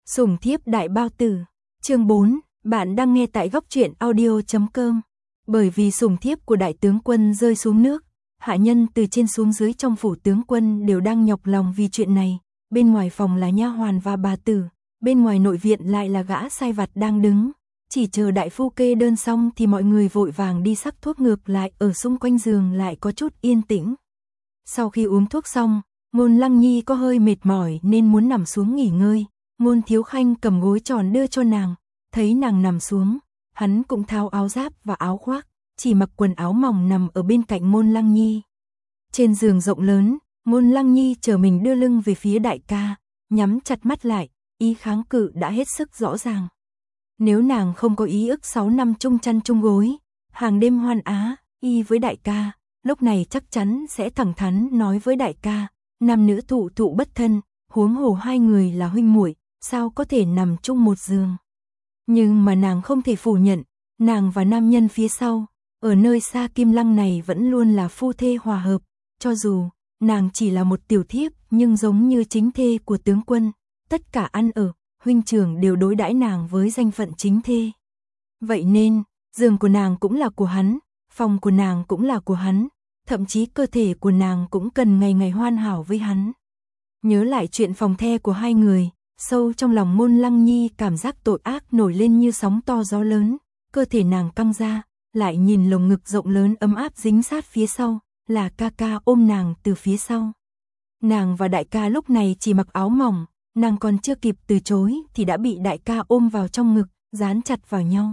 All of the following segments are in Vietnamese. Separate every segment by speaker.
Speaker 1: Sủng thiếp đại bao tử. Chương 4, bạn đang nghe tại góc truyện audio.com. Bởi vì sủng thiếp của đại tướng quân rơi xuống nước, hạ nhân từ trên xuống dưới trong phủ tướng quân đều đang nhọc lòng vì chuyện này. Bên ngoài phòng là nha hoàn và bà tử, bên ngoài nội viện lại là gã sai vặt đang đứng. Chỉ chờ đại phu kê đơn xong thì mọi người vội vàng đi sắc thuốc, ngược lại ở xung quanh giường lại có chút yên tĩnh. Sau khi uống thuốc xong, Ngôn Lăng Nhi có hơi mệt mỏi nên muốn nằm xuống nghỉ ngơi. Ngôn Thiếu Khanh cầm gối tròn đưa cho nàng, thấy nàng nằm xuống, hắn cũng tháo áo giáp và áo khoác, chỉ mặc quần áo mỏng nằm ở bên cạnh Ngôn Lăng Nhi. Trên giường rộng lớn, Ngôn Lăng Nhi chờ mình đưa lưng về phía đại ca, nhắm chặt mắt lại, ý kháng cự đã hết sức rõ ràng. Nếu nàng không có ý ức 6 năm chung chăn chung gối, hàng đêm hoan á, y với đại ca, lúc này chắc chắn sẽ thẳng thắn nói với đại ca, nam nữ thụ thụ bất thân, huống hồ hai người là huynh muội, sao có thể nằm chung một giường. Nhưng mà nàng không thể phủ nhận, nàng và nam nhân phía sau, ở nơi xa Kim Lăng này vẫn luôn là phu thê hòa hợp, cho dù nàng chỉ là một tiểu thiếp nhưng giống như chính thê của tướng quân, tất cả ăn ở, huynh trưởng đều đối đãi nàng với danh phận chính thê. Vậy nên, giường của nàng cũng là của hắn, phòng của nàng cũng là của hắn, thậm chí cơ thể của nàng cũng cần ngày ngày hoàn hảo với hắn. Nhớ lại chuyện phòng the của hai người, sâu trong lòng Ngôn Lăng Nhi cảm giác tội ác nổi lên như sóng to gió lớn, cơ thể nàng căng ra, lại nhìn lồng ngực rộng lớn ấm áp dính sát phía sau, là ca ca ôm nàng từ phía sau. Nàng và đại ca lúc này chỉ mặc áo mỏng, nàng còn chưa kịp từ chối thì đã bị đại ca ôm vào trong ngực, dán chặt vào nhau.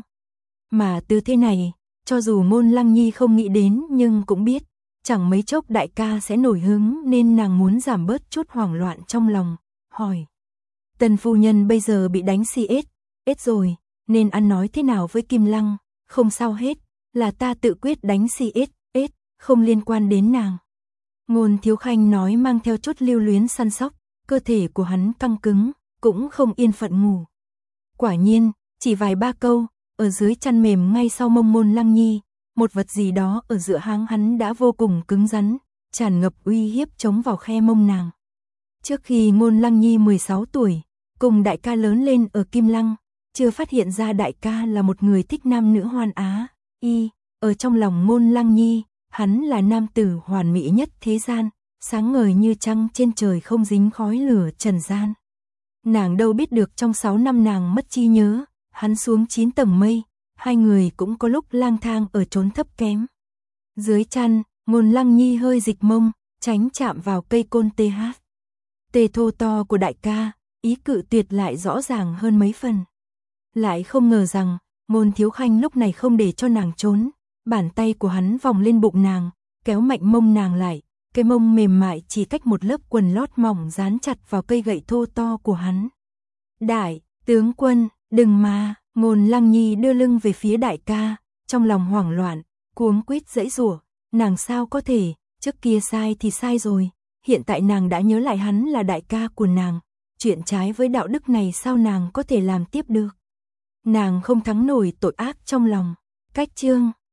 Speaker 1: Mà tư thế này, cho dù Ngôn Lăng Nhi không nghĩ đến nhưng cũng biết, chẳng mấy chốc đại ca sẽ nổi hứng nên nàng muốn giảm bớt chút hoảng loạn trong lòng, hỏi. Tần phu nhân bây giờ bị đánh CS rồi, nên ăn nói thế nào với Kim Lăng, không sao hết, là ta tự quyết đánh CS, không liên quan đến nàng. Ngôn Thiếu Khanh nói mang theo chút lưu luyến săn sóc, cơ thể của hắn căng cứng, cũng không yên phận ngủ. Quả nhiên, chỉ vài ba câu, ở dưới chăn mềm ngay sau mông Ngôn Lăng Nhi, một vật gì đó ở giữa háng hắn đã vô cùng cứng rắn, tràn ngập uy hiếp chống vào khe mông nàng. Trước khi Ngôn Lăng Nhi 16 tuổi, cùng đại ca lớn lên ở Kim Lăng, chưa phát hiện ra đại ca là một người thích nam nữ hoan á, ở trong lòng Ngôn Lăng Nhi, hắn là nam tử hoàn mỹ nhất thế gian, sáng ngời như trăng trên trời không dính khói lửa trần gian. Nàng đâu biết được trong 6 năm nàng mất trí nhớ, hắn xuống 9 tầng mây, hai người cũng có lúc lang thang ở chốn thấp kém. Dưới chăn, Ngôn Lăng Nhi hơi dịch mông, tránh chạm vào cây côn tê thô to của đại ca, ý cự tuyệt lại rõ ràng hơn mấy phần. Lại không ngờ rằng, Ngôn Thiếu Khanh lúc này không để cho nàng trốn, bàn tay của hắn vòng lên bụng nàng, kéo mạnh mông nàng lại, cái mông mềm mại chỉ cách một lớp quần lót mỏng dán chặt vào cây gậy thô to của hắn. Đại tướng quân, đừng mà. Ngôn Lăng Nhi đưa lưng về phía đại ca, trong lòng hoảng loạn, cuống quýt giãy giụa, nàng sao có thể, trước kia sai thì sai rồi, hiện tại nàng đã nhớ lại hắn là đại ca của nàng, chuyện trái với đạo đức này sao nàng có thể làm tiếp được. Nàng không thắng nổi tội ác trong lòng. Cách chương